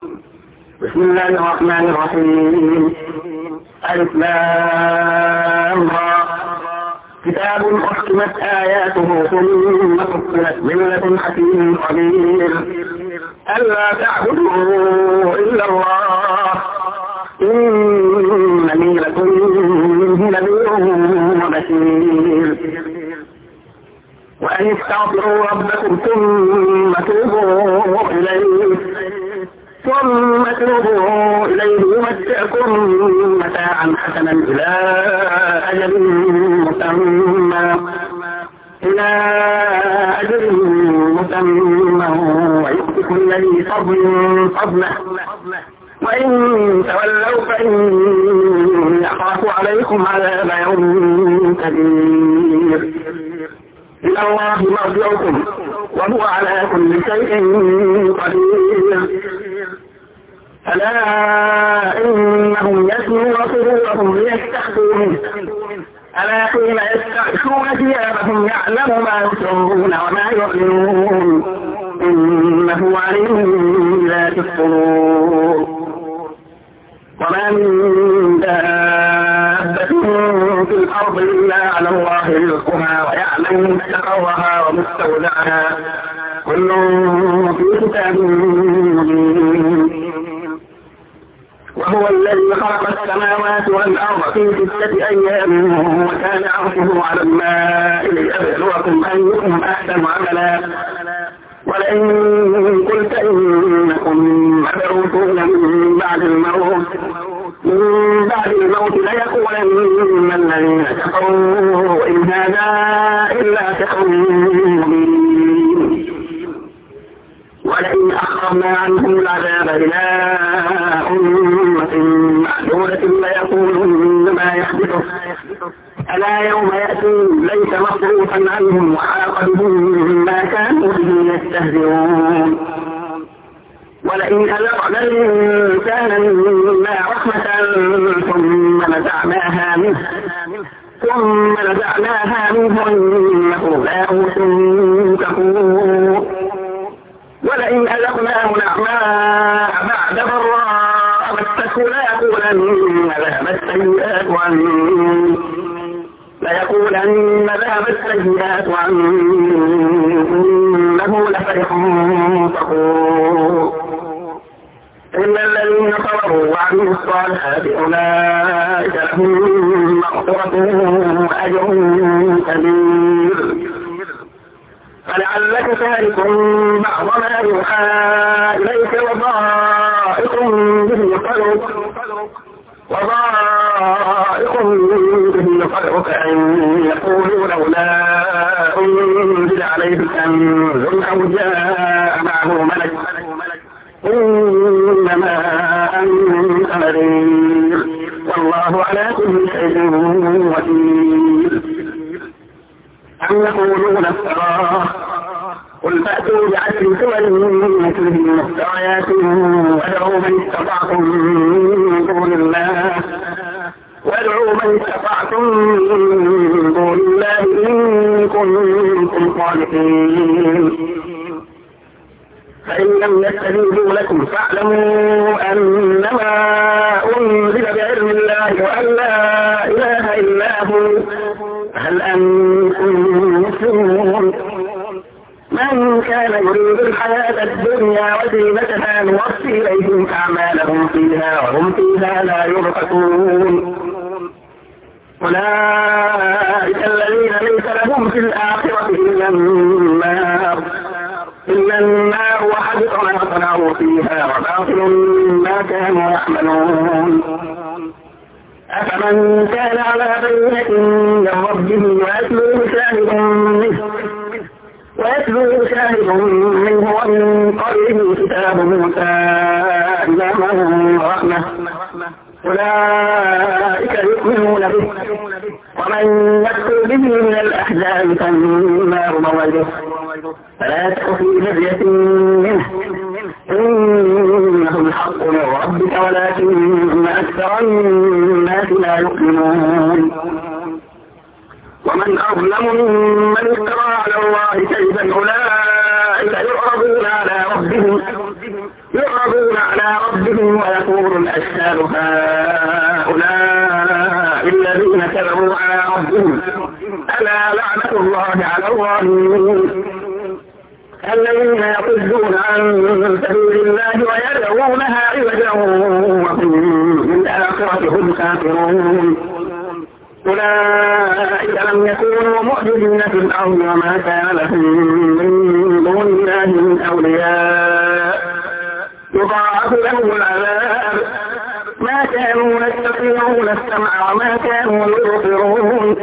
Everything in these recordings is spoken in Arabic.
بسم الله الرحمن الرحيم. ألف لام را. كتاب أحكمت آياته ثم فصلت من لدن حكيم خبير. ألا تعبدوا إلا الله إنني لكم منه نذير وبشير. وأن استغفروا ربكم ثم توبوا إليه يمتعكم متاعا حسنا إلى أجل مسمى ويؤتي كل ذي فضل فضله. وإن تولوا فإني أخاف عليكم عذاب يوم كبير. إلى الله مرجعكم وهو على كل شيء قدير. ألا إنهم يسمعون صدورهم ليستخفوا منه. ألا حين يستغشون ثيابهم يعلم ما يسرون وما يعلنون إنه عليم بذات الصدور. وما من دابة في الأرض إلا على الله رزقها ويعلم مستقرها ومستودعها كل في كتاب مبين. وهو الذي خلق السماوات والأرض في 6 أيام وكان عرشه على الماء ليبلوكم أيكم أحسن عملا. ولئن قلت إنكم مبعوثون من بعد الموت ليقولن الذين كفروا إن هذا إلا سحر مبين. ولئن أخرنا عنهم العذاب إلى أمة معدودة ليقولن ما يحدثه. ألا يوم يأتي ليس مصروفا عنهم وحاق بهم ما كانوا به يستهزئون. ولئن أذقنا الإنسان منا رحمة ثم نزعناها منه إنه لاهوت كفور. ولئن أذقناه نعماء بعد ضراء مسته ليقولن ذهب السيئات عني إنه لفرح فخور. إلا الذين صبروا وعملوا الصالحات أولئك لهم مغفرة وأجر كبير. فلعلك تارك بعض ما يوحى إليك وضائق به صدرك أن يقولوا لولا أنزل عليه كنز أو جاء معه ملك إنما أنت نذير والله على كل شيء وكيل. أم يقولون افتراه قل فأتوا ب10 سور مثله مفتريات وادعوا من استطعتم من دون الله إن كنتم صادقين. فإن لم يستجيبوا لكم فاعلموا أنما أنزل بعلم الله وأن لا إله إلا هو هل أنتم مسلمون. من كان يريد الحياة الدنيا وزينتها نوفي إليهم أعمالهم فيها وهم فيها لا يبخسون. أولئك الذين ليس لهم في الآخرة إلا النار وحبط ما صنعوا فيها وباطل ما كانوا يعملون. أفمن كان على بينة من ربه ويتلوه شاهد منه ومن قبله كتاب موسى إماما ورحمة أولئك يؤمنون به ومن يكفر به من الأحزاب فالنار موعده فلا تك في مرية منه إنه الحق من ربك ولكن أكثر الناس لا يؤمنون. ومن أظلم ممن افترى على الله كذبا أولئك يعرضون على أشهاد هؤلاء الذين كذبوا على ربهم ألا لعنة الله على الظالمين الذين يصدون عن سبيل الله ويبغونها عوجا وهم بالآخرة هم كافرون أولئك لم يكونوا معجزين في الأرض وما كان لهم من دون الله من أولياء يضاعف لهم العذاب ما كانوا يستطيعون السمع وما كانوا يبصرون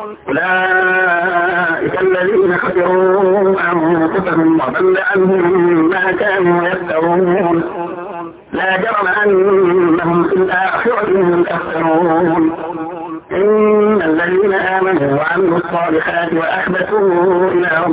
أولئك الذين خسروا أنفسهم وضل عنهم ما كانوا يفترون لا جرم أنهم في الآخرة هم الأخسرون إن الذين آمنوا وعملوا الصالحات وأخبتوا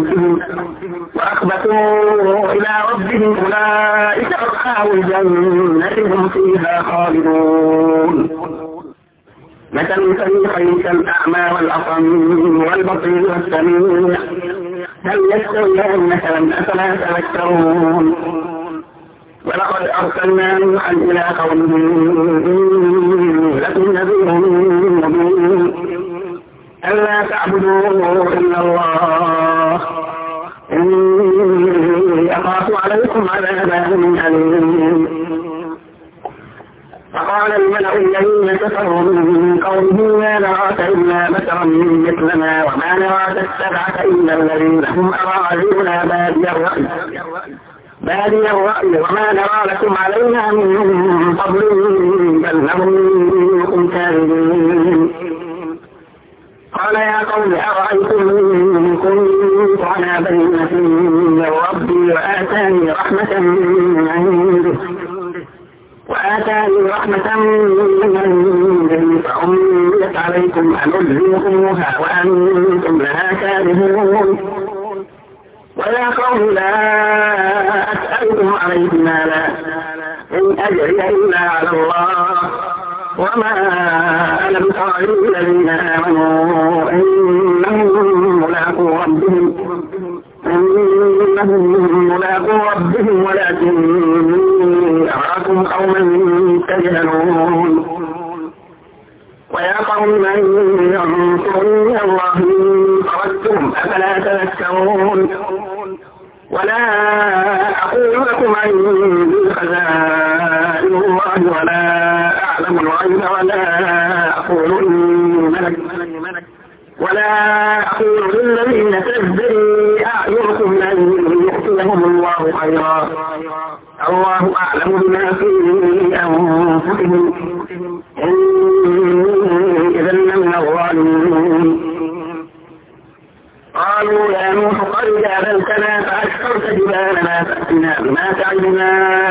إلى ربهم أولئك أصحاب الجنة هم فيها خالدون مثل الفريقين كالأعمى والأصم والبصير والسميع هل يستويان مثلا أفلا تذكرون ولقد أرسلنا نوحا إلى قومه إني لكم نذير مبين ألا تعبدوا إلا الله إني أخاف عليكم عذاب يوم أليم فقال الملأ الذين كفروا من قومه ما نراك إلا بشرا مثلنا وما نراك اتبعك إلا الذين هم أراذلنا بادي الرأي وما نرى لكم علينا من فضل بل نظنكم كاذبين قال يا قوم أرأيتم إن كنت على بينة من ربي وآتاني رحمة من عنده فعميت عليكم أنلزمكموها وأنتم لها كارهون ويا قوم لا أسألكم عليه مالا إن أجري إلا على الله وما أنا بطارد الذين آمنوا إنهم ملاقو ربهم ولكني أراكم قوما تجهلون ويا قوم من ينصرني من الله إن طردتم أفلا تذكرون ولا أقول لكم عندي خزائن الله ولا أعلم الغيب ولا أقول للذين تزدري أعينكم لن يؤتيهم الله خيرا الله أعلم بما في أنفسهم إني إذا لمن الظالمين قالوا يا نوح قد جادلتنا فأكثرت جبالنا فأتنا بما تعدنا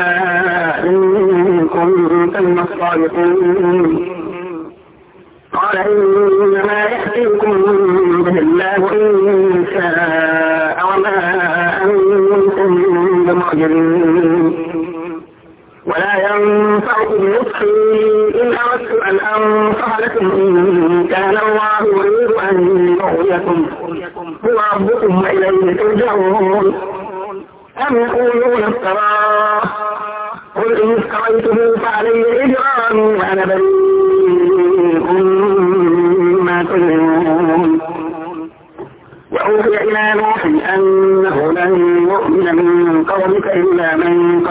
إن كنت من الصادقين قال إنما يأتيكم به الله إن شاء وما أنتم بمعجزين ولا ينفعكم نصحي إن أردت أن أنصح لكم إن كان الله يريد أن يغويكم هو ربكم وإليه ترجعون أم يقولون افتراه قل إن افتريته فعلي إجرامي وأنا بريء مما تجرمون وأوحي إلى نوح أنه لن يؤمن من قومك إلا من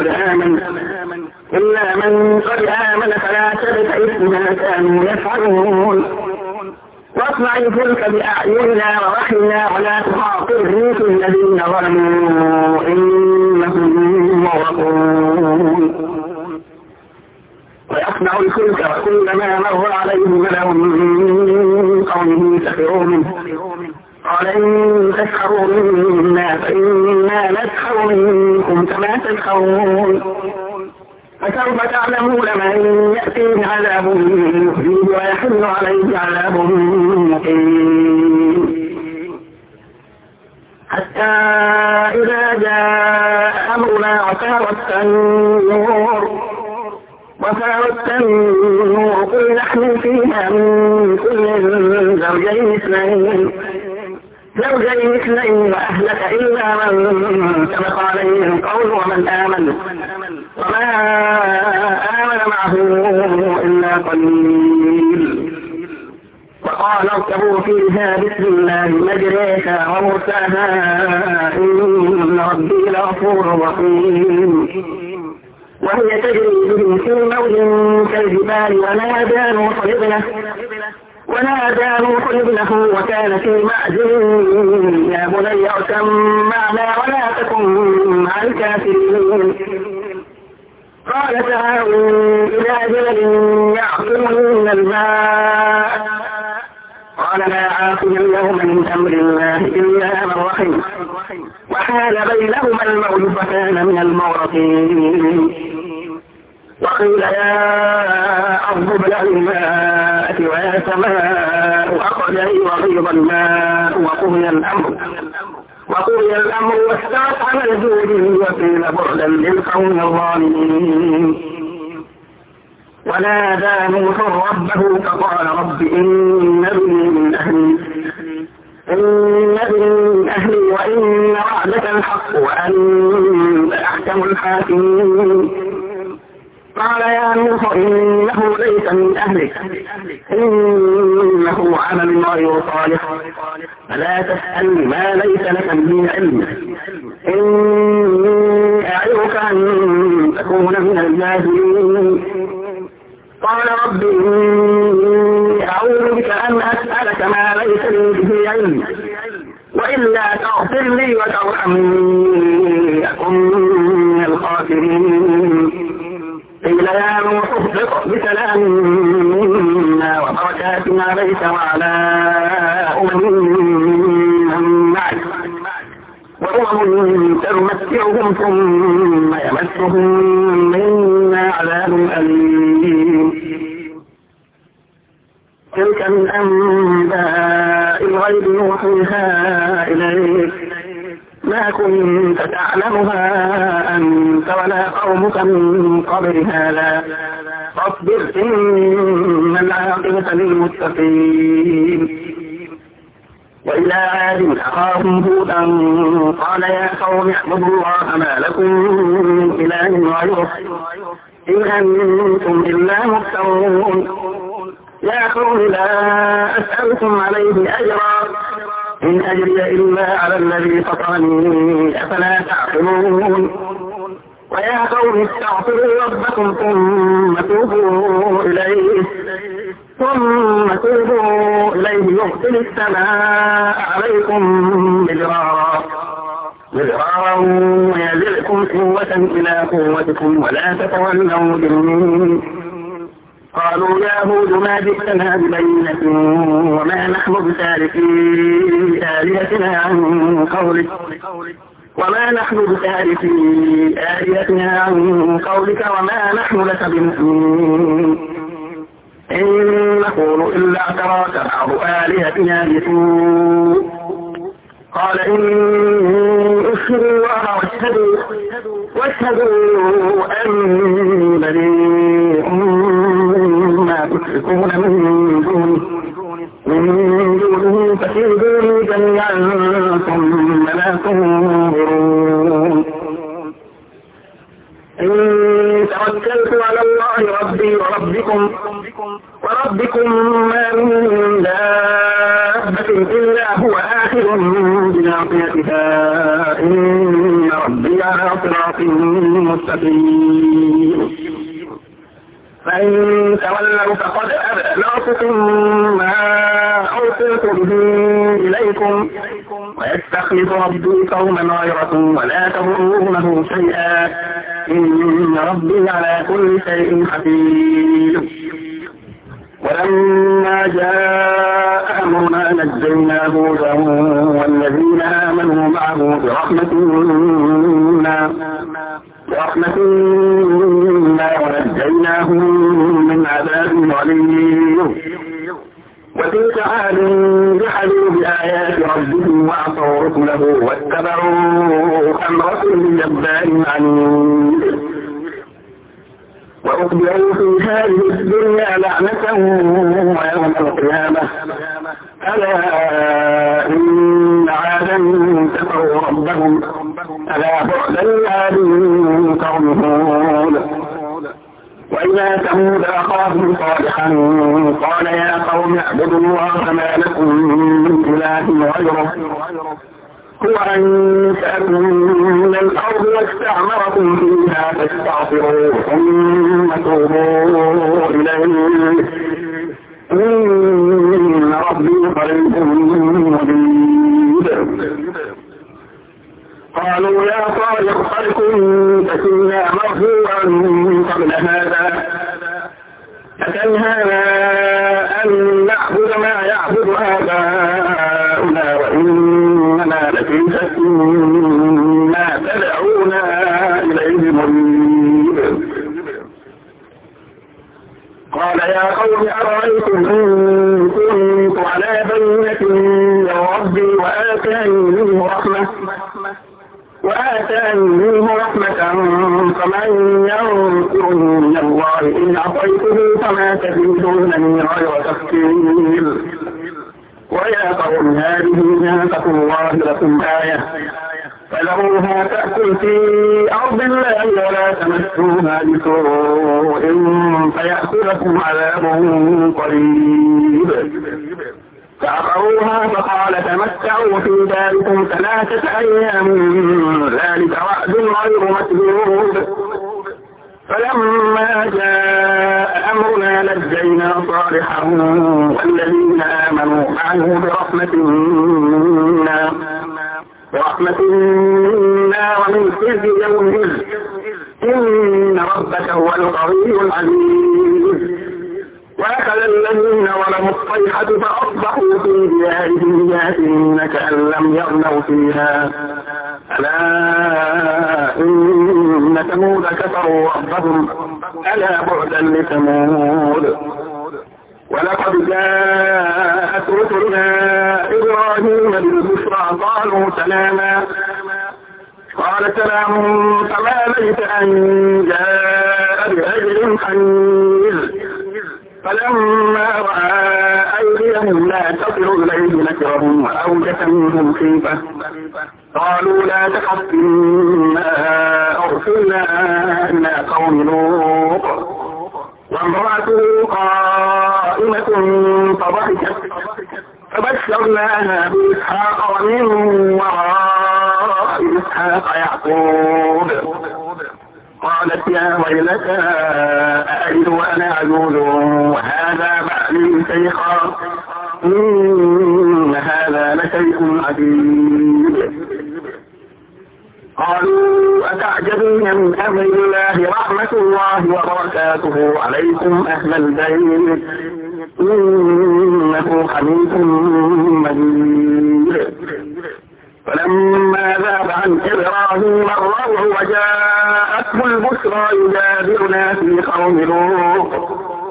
قد آمن فلا تبتئس بما كانوا يفعلون واصنع الفلك بأعيننا ووحينا ولا تخاطبني في الذين ظلموا إنهم مغرقون ويصنع الفلك وكلما مر عليه ملأ من قومه سخروا منه قال إن تسخروا منا فإنا نسخر منكم كما تسخرون فسوف تعلمون من يأتيه عذاب يخزيه ويحل عليه عذاب مقيم حتى إذا جاء أمرنا وفارت النور قل نحن فيها من كل زوجين اثنين وأهلك إلا من سبق عليه القول ومن آمن وما آمن معه إلا قليل. وقال اركبوا فيها بسم الله مجريها ومرساها إن ربي لغفور رحيم. وهي تجري بهم في موج كالجبال ونادى نوح ابنه وكان في معزل يا بني اركب معنا ولا تكن مع الكافرين. قال تعالوا إلى جبل يعصمني من الماء قال لا عاصم اليوم من أمر الله إلا من رحم وحال بينهما الموج فكان من المغرقين. وقيل يا أرض ابلعي الماء ويا سماء أقلعي وغيض الماء وقضي الأمر واستوت على الجود وقيل بعدا للقوم الظالمين. ونادى نوح ربه فقال رب إن ابني من أهلي وإن وعدك الحق وأنت أحكم الحاكمين. قال يا نوح إنه ليس من أهلك إنه عمل غير صالح فلا تسأل ما ليس لك به علم إني أعظك أن تكون من الجاهلين. قال رب إني أعوذ بك أن أسألك ما ليس لي به علم وإلا تغفر لي وترحمني أكن من الخاسرين. قيل يا نوح اهبط بسلام منا وبركات عليك وعلى من معك وأمم تمتعهم ثم يمسهم منا عذاب أليم. تلك من أنباء الغيب نوحيها إليك ما كنت تعلمها أنت ولا قومك من قبل هذا فاصبر إن العاقبة للمتقين. وإلى عاد أخاهم هودا قال يا قوم اعبدوا الله ما لكم من إله غيره إن أنتم إلا مفترون. يا قوم لا أسألكم عليه أجرا إن أجري إلا على الذي فطرني أفلا تعقلون. ويا قوم استغفروا ربكم ثم توبوا إليه يرسل السماء عليكم مدرارا ويزدكم قوة إلى قوتكم ولا تتولوا مجرمين. قالوا يا هود ما جئتنا ببينة وما نحن بتاركي آلهتنا عن قولك وما نحن لك بمؤمنين إن نقول إلا اعتراك بعض آلهتنا بسوء. قال إني أشهد الله واشهدوا أني بريء مما تشركون من دونه فكيدوني جميعا ثم لا تنظرون. إني توكلت على الله ربي وربكم ما من دابة إلا هو آخذ بناصيتها إن ربي على صراط مستقيم. فإن تولوا فقد أبلغتكم ما أرسلت به إليكم ويستخلف ربي قوما غيركم ولا تضرونه شيئا إن ربي على كل شيء حفيظ. ولما جاء أمرنا نجينا هودا والذين آمنوا معه برحمة منا ونجيناهم من عذاب غليظ. وتلك عاد جحدوا بآيات ربهم وعصوا رسله واتبعوا أمر كل جبار عنيد. وأتبعوا في هذه الدنيا لعنة ويوم القيامة ألا إن عادا كفروا ربهم ألا بعدا لعاد قوم هود. وإلى ثمود أخاهم صالحا قال يا قوم اعبدوا الله ما لكم من إله غيره هو أنشأكم من الأرض واستعمركم فيها فاستغفروه ثم توبوا إليه إن ربي قريب مجيب. قالوا يا صالح قد كنت فينا مرجوا قبل هذا أتنهانا أن نعبد ما يعبد آباؤنا وإننا لفي شك ما تدعونا إليه مريب. قال يا قوم أرأيتم إن كنت على بينة من ربي وآتاني منه رحمة فمن ينصرني من الله إن عصيته فما تزيدونني غير تفكير. ويا قوم هذه ناقة الله لكم آية فذروها تأكل في أرض الله ولا تمسوها بسوء فيأخذكم عذاب قريب. فعقروها فقال تمتعوا في داركم 3 أيام ذلك وعد غير مكذوب. فلما جاء أمرنا نجينا صالحا والذين آمنوا معه برحمة منا ومن خزي يومئذ إن ربك هو القوي العزيز. وأخذ الذين ظلموا الصيحة فأصبحوا في ديارهم جاثمين كأن لم يغنوا فيها ألا إن ثمود كفروا ربهم ألا بعدا لثمود. ولقد جاءت رسلنا إبراهيم بالبشرى قالوا سلاما قال سلام فما ليس أن جاء بعجل حنيذ. فلما رأى أيديهم لا تصل إليه نكرهم وأوجس منهم خيفة قالوا لا تخف إنا أرسلنا إلى قوم لوط وامرأته قائمة فضحكت فبشرناها بإسحاق ومن وراء إسحاق يعقوب. قالت يا ويلتى أألد وأنا عجوز وهذا بعلي شيخا إن هذا لشيء عجيب. قالوا أتعجبين من أمر الله رحمة الله وبركاته عليكم أهل البيت إنه حميد مجيد. فلما ذاب عن إبراهيم الروع وجاءته البشرى يجادلنا في قوم لوط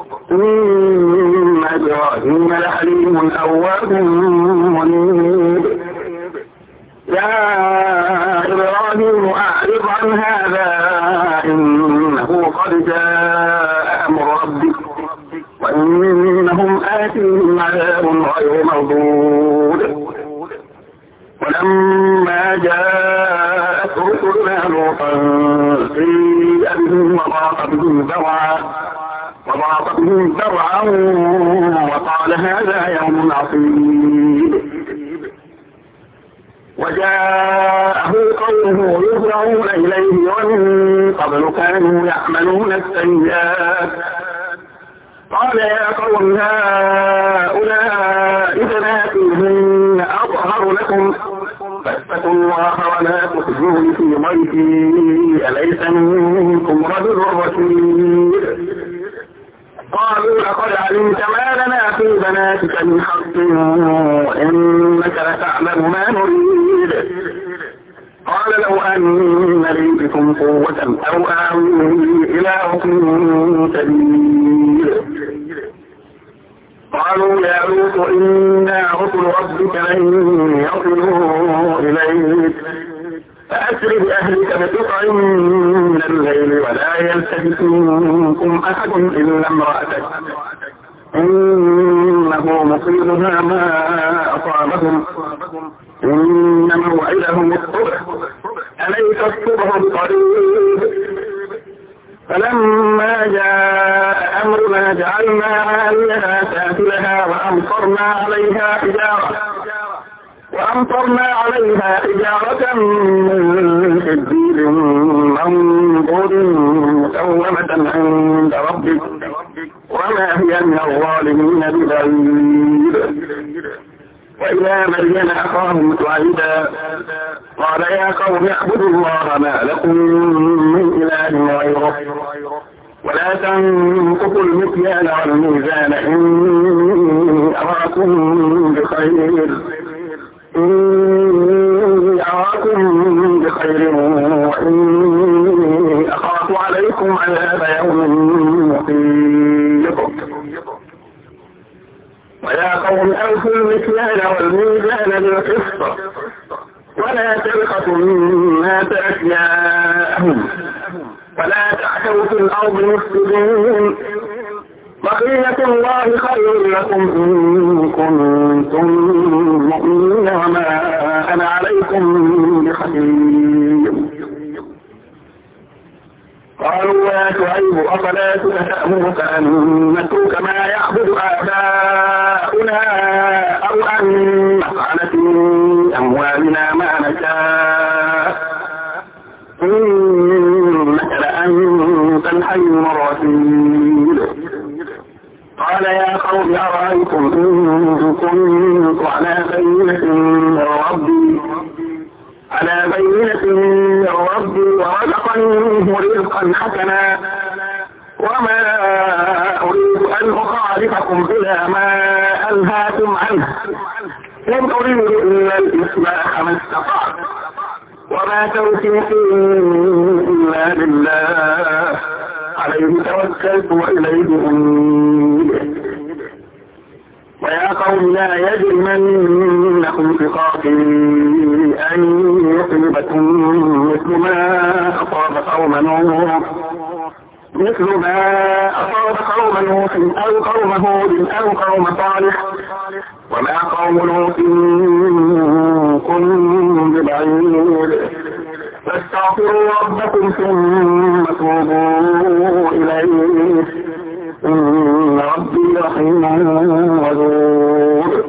إن إبراهيم لحليم أواب منيب. يا إبراهيم أعرض عن هذا إنه قد جاء أمر ربك وإنهم آتيهم عذاب غير مردود. ولما جاءت رسلنا لوطا سيء بهم وضاق بهم ذرعا وقال هذا يوم عصيب. وجاءه قومه يهرعون إليه ومن قبل كانوا يعملون السيئات قال يا قوم هؤلاء بناتي أطهر لكم فاتقوا الله ولا تخزوني في ضيفي أليس منكم رجل رشيد. قالوا لقد علمت ما لنا في بناتك من حق وإنك لتعلم ما نريد. قال لو أن لي بكم قوة أو آوي إلى ركن شديد. قالوا يا لوط إنا رسل ربك لن يصلوا إليك فأسر بأهلك بقطع من الليل ولا يلتفت منكم أحد إلا امرأتك إنه مصيبها ما أصابهم إن موعدهم الصبح أليس الصبح بقريب. فلما جاء فجعلنا عاليها سافلها وأمطرنا عليها حجارة من سجيل منضود مسومة عند ربك وما هي من الظالمين ببعيد. وإلى مدين أخاهم شعيبا قال يا قوم اعبدوا الله ما لكم من إله غيره ولا تنقصوا المكيال والميزان إني أراكم بخير وإني أخاف عليكم عذاب يوم محيط. ويا قوم أوفوا المكيال والميزان بالقسط ولا تبخسوا الناس أشياءهم ولا تعثوا في الأرض مفسدين بقية الله خير لكم إن كنتم مؤمنين وما أنا عليكم بحفيظ. قالوا يا شعيب أفلا تأمرك أن نترك ما يعبد آباؤنا أو أن نفعل في أموالنا ما نشاء إنك لأنت الحي الرشيد. قال يا قوم أرأيتم إن كنت على بينة من ربي ورزقني منه رزقا حسنا وما أريد أن أخالفكم إلى ما أنهاكم عنه إن أريد إلا الإصلاح ما استطعت وما توفيقي إلا بالله عليه توكلت وإليه أنيب. ويا قوم لا يجرمنكم شقاقي أن يصيبكم مثل ما أصاب قوم نوح أو قوم هود أو قوم صالح وما قوم لوط منكم ببعيد فاستغفروا ربكم ثم توبوا إليه إن ربي رحيم ودود.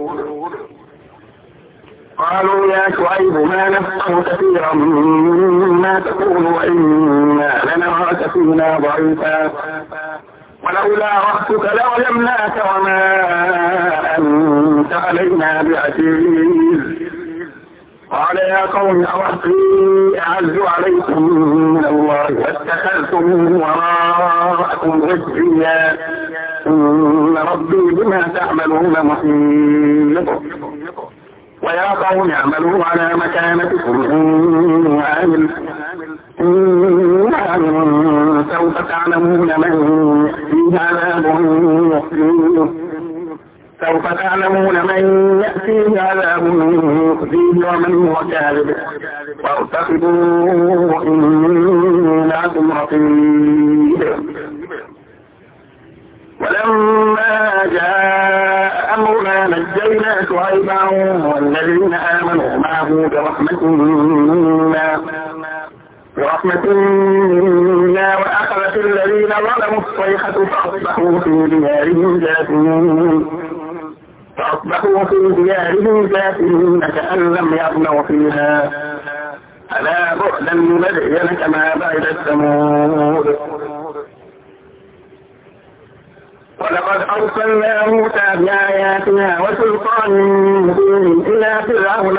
قالوا يا شعيب ما نفقه كثيرا مما تقول وإنا لنراك فينا ضعيفا ولولا رحتك لعلمناك وما أنت علينا بعزيز. قال يا قوم أرهطي أعز عليكم من الله واتخذتم وراءكم رجيا إن ربي بما تعملون محيط. ويا قوم اعملوا على مكانتكم إني عامل سوف تعلمون من يأتيه عذاب يخزيه ومن هو كاذب وارتقبوا إني معكم رقيب. ولما جاء أمرنا نجينا شعيبا والذين آمنوا معه برحمة منا وأخذت الذين ظلموا الصيحة فأصبحوا في ديارهم جاثمين كأن لم يغنوا فيها ألا بعدا لمدين كما بعد ثمود. ولقد أرسلنا موسى بآياتنا وسلطان مبين إلى فرعون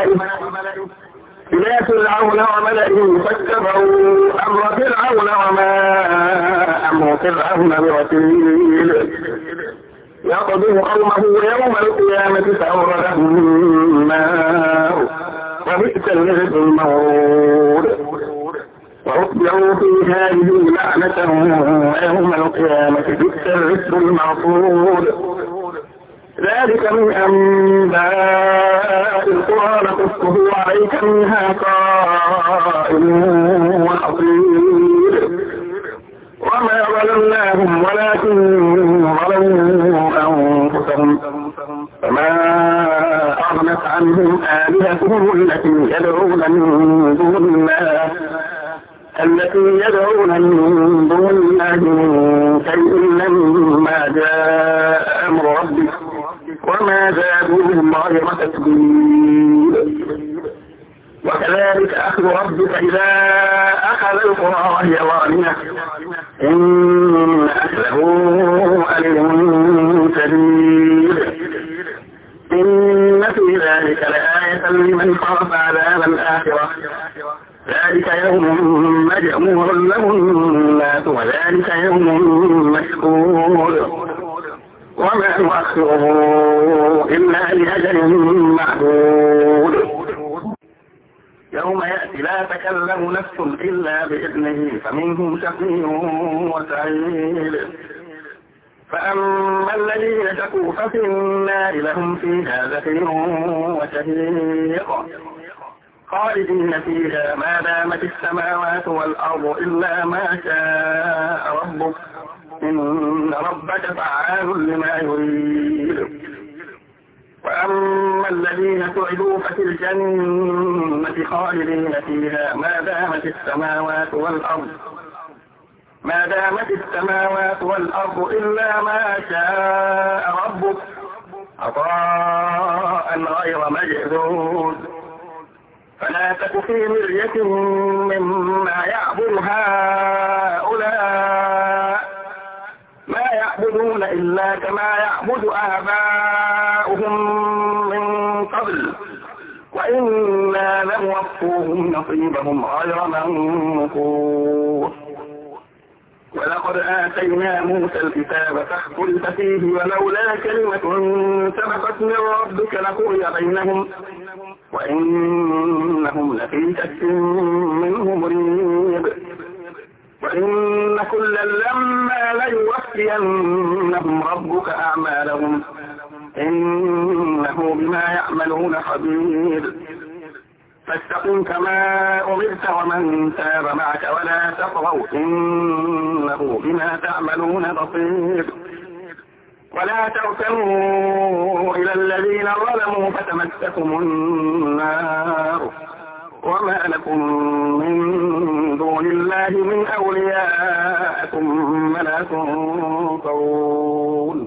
وملئه فاتبعوا أمر فرعون وما أمر فرعون برسول يقضي قومه يوم القيامة فأوردهم النار وبئس الرزق المورود. وأتبعوا في هذه لعنة ويوم القيامة بئس الرزق المرفود. ذلك من أنباء القرى نقصه عليك منها قائم وحصير وما ظلمناهم ولكن ظلموا أنفسهم فما أغنت عنهم آلهتهم التي يدعون من دون الله التي يدعون من دون الله من شيء لما جاء أمر ربك وما زادوهم غير تتبيب. وكذلك أخذ ربك إذا أخذ القرى وهي ظالمة إن أخذه أليم شديد. إن في ذلك لآية لمن خاف عذاب الآخرة ذلك يوم مجموع له الناس وذلك يوم مشهور وما نؤخره إلا لأجل معدود. يوم يأتي لا تكلم نفس إلا بإذنه فمنهم شقي وسعيد. فأما الذين شقوا ففي النار لهم فيها زفير وشهيق خالدين فيها ما دامت السماوات والأرض إلا ما شاء ربك إن ربك فعال لما يريد. وأما الذين سعدوا ففي الجنة خالدين فيها ما دامت السماوات والأرض إلا ما شاء ربك عطاء غير مجذوذ. فلا تك في مرية مما يعبد هؤلاء ما يعبدون إلا كما يعبد آباؤهم من قبل وإنا لنوفوهم نصيبهم غير منقوص. ولقد آتينا موسى الكتاب فاختلف فيه ولولا كلمة سبقت من ربك لقضي بينهم وإنهم لفي شك منه مريب. وإن كلا لما ليوفينهم ربك أعمالهم إنه بما يعملون خبير. فاستقم كما أمرت ومن تاب معك ولا تطغوا إنه بما تعملون بصير. ولا تركنوا إلى الذين ظلموا فتمسكم النار وما لكم من دون الله من أولياء ثم لا تنصرون.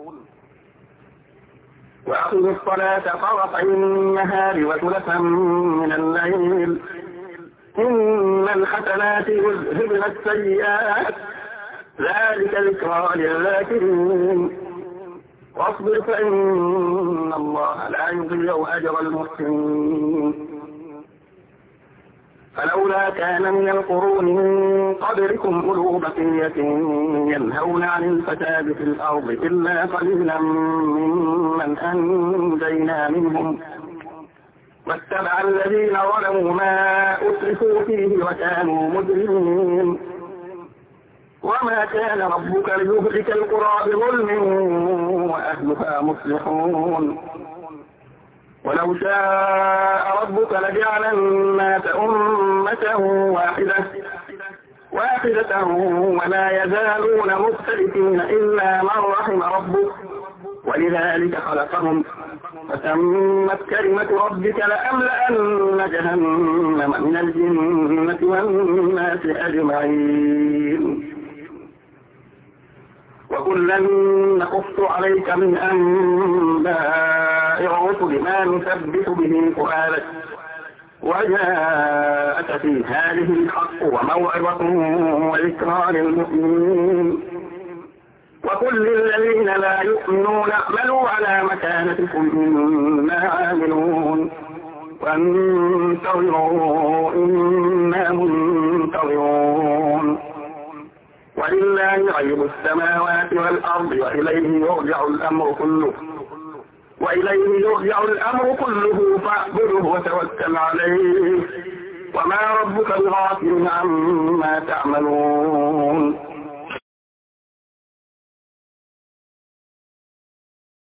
وأقيموا الصلاة طرفي النهار وزلفا من الليل إن الحسنات يذهبن السيئات ذلك ذكرى للذاكرين. واصبر فإن الله لا يضيع أجر المحسنين. فلولا كان من القرون من قبلكم أولو بقية ينهون عن الفساد في الأرض إلا قليلا ممن أنجينا منهم واتبع الذين ظلموا ما أسرفوا فيه وكانوا مجرمين. وما كان ربك ليهلك القرى بظلم وأهلها مصلحون. ولو شاء ربك لجعل الناس أمة واحدة ولا يزالون مختلفين إلا من رحم ربك ولذلك خلقهم فتمت كلمة ربك لأملأن جهنم من الجنة والناس أجمعين. وكلا نقص عليك من أنباء الرسل ما نثبت به فؤادك وجاءك في هذه الحق وموعظة وذكرى للمؤمنين. وكل الذين لا يؤمنون اعملوا على مكانتكم إنا عاملون وانتظروا إنا منتظرون. ولله غيب السماوات والأرض وإليه يرجع الأمر كله فاعبده وتوكل عليه وما ربك بغافل عما تعملون.